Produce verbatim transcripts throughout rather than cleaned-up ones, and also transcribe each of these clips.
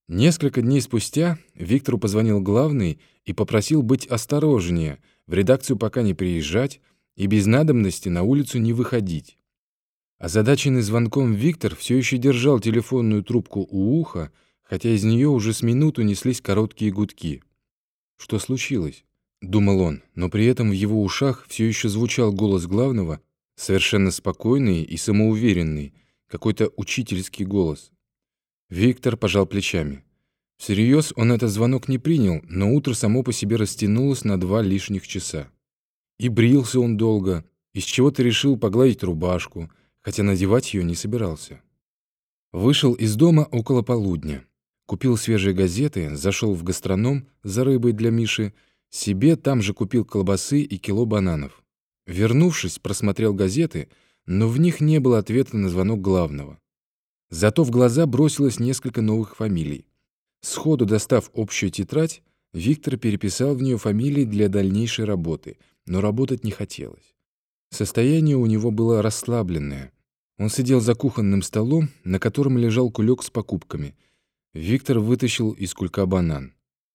Несколько дней спустя Виктору позвонил главный и попросил быть осторожнее, в редакцию пока не приезжать и без надобности на улицу не выходить. Озадаченный звонком Виктор все еще держал телефонную трубку у уха, хотя из нее уже с минуту неслись короткие гудки. «Что случилось?» — думал он, но при этом в его ушах все еще звучал голос главного, совершенно спокойный и самоуверенный, какой-то учительский голос. Виктор пожал плечами. Всерьез он этот звонок не принял, но утро само по себе растянулось на два лишних часа. И брился он долго, из чего-то решил погладить рубашку, хотя надевать ее не собирался. Вышел из дома около полудня. Купил свежие газеты, зашел в гастроном за рыбой для Миши, себе там же купил колбасы и кило бананов. Вернувшись, просмотрел газеты, но в них не было ответа на звонок главного. Зато в глаза бросилось несколько новых фамилий. Сходу достав общую тетрадь, Виктор переписал в нее фамилии для дальнейшей работы, но работать не хотелось. Состояние у него было расслабленное. Он сидел за кухонным столом, на котором лежал кулек с покупками. Виктор вытащил из кулька банан.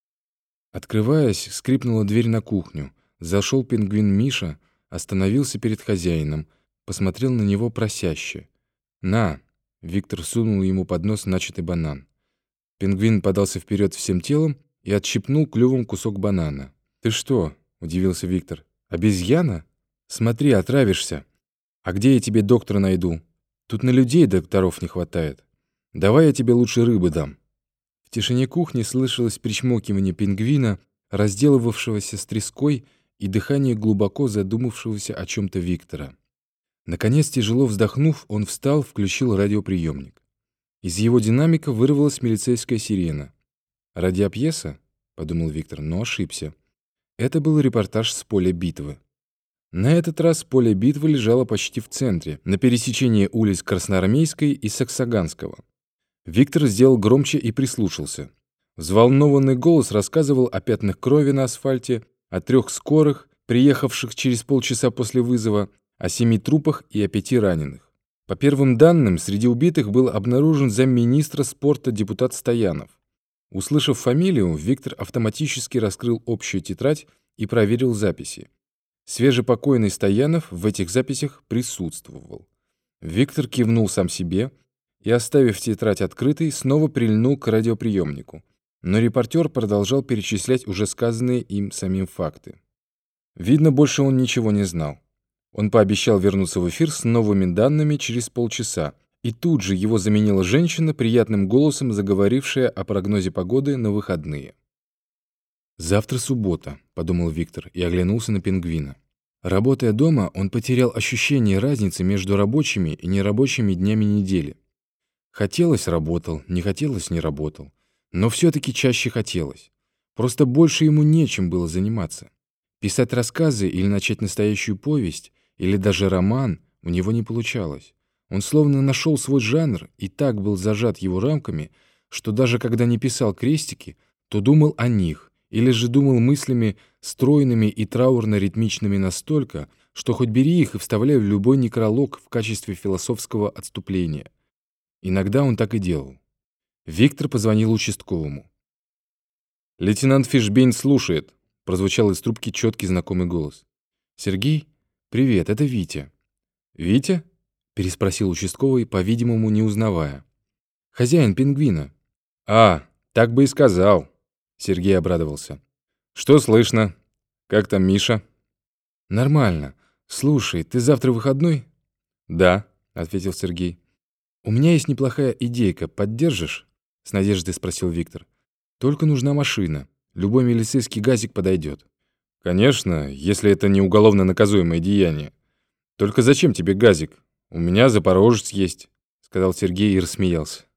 Открываясь, скрипнула дверь на кухню. Зашел пингвин Миша, остановился перед хозяином, посмотрел на него просяще. «На!» — Виктор сунул ему под нос начатый банан. Пингвин подался вперед всем телом и отщипнул клювом кусок банана. «Ты что?» — удивился Виктор. «Обезьяна? Смотри, отравишься. А где я тебе доктора найду? Тут на людей докторов не хватает. Давай я тебе лучше рыбы дам». В тишине кухни слышалось причмокивание пингвина, разделывавшегося с треской, и дыхание глубоко задумавшегося о чем-то Виктора. Наконец, тяжело вздохнув, он встал, включил радиоприемник. Из его динамика вырвалась милицейская сирена. «Радиопьеса?» — подумал Виктор, но ошибся. Это был репортаж с поля битвы. На этот раз поле битвы лежало почти в центре, на пересечении улиц Красноармейской и Саксаганского. Виктор сделал громче и прислушался. Взволнованный голос рассказывал о пятнах крови на асфальте, о трех скорых, приехавших через полчаса после вызова, о семи трупах и о пяти раненых. По первым данным, среди убитых был обнаружен замминистра спорта депутат Стоянов. Услышав фамилию, Виктор автоматически раскрыл общую тетрадь и проверил записи. Свежепокойный Стоянов в этих записях присутствовал. Виктор кивнул сам себе и, оставив тетрадь открытой, снова прильнул к радиоприемнику. Но репортер продолжал перечислять уже сказанные им самим факты. Видно, больше он ничего не знал. Он пообещал вернуться в эфир с новыми данными через полчаса, и тут же его заменила женщина, приятным голосом заговорившая о прогнозе погоды на выходные. «Завтра суббота», — подумал Виктор и оглянулся на пингвина. Работая дома, он потерял ощущение разницы между рабочими и нерабочими днями недели. Хотелось — работал, не хотелось — не работал. Но все-таки чаще хотелось. Просто больше ему нечем было заниматься. Писать рассказы или начать настоящую повесть, или даже роман у него не получалось. Он словно нашел свой жанр и так был зажат его рамками, что даже когда не писал крестики, то думал о них, или же думал мыслями стройными и траурно-ритмичными настолько, что хоть бери их и вставляй в любой некролог в качестве философского отступления. Иногда он так и делал. Виктор позвонил участковому. «Лейтенант Фишбейн слушает», — прозвучал из трубки четкий знакомый голос. «Сергей? Привет, это Витя». «Витя?» — переспросил участковый, по-видимому, не узнавая. «Хозяин пингвина». «А, так бы и сказал», — Сергей обрадовался. «Что слышно? Как там Миша?» «Нормально. Слушай, ты завтра выходной?» «Да», — ответил Сергей. «У меня есть неплохая идейка. Поддержишь?» — с надеждой спросил Виктор. «Только нужна машина. Любой милицейский газик подойдет». «Конечно, если это не уголовно наказуемое деяние. Только зачем тебе газик? У меня запорожец есть», — сказал Сергей и рассмеялся.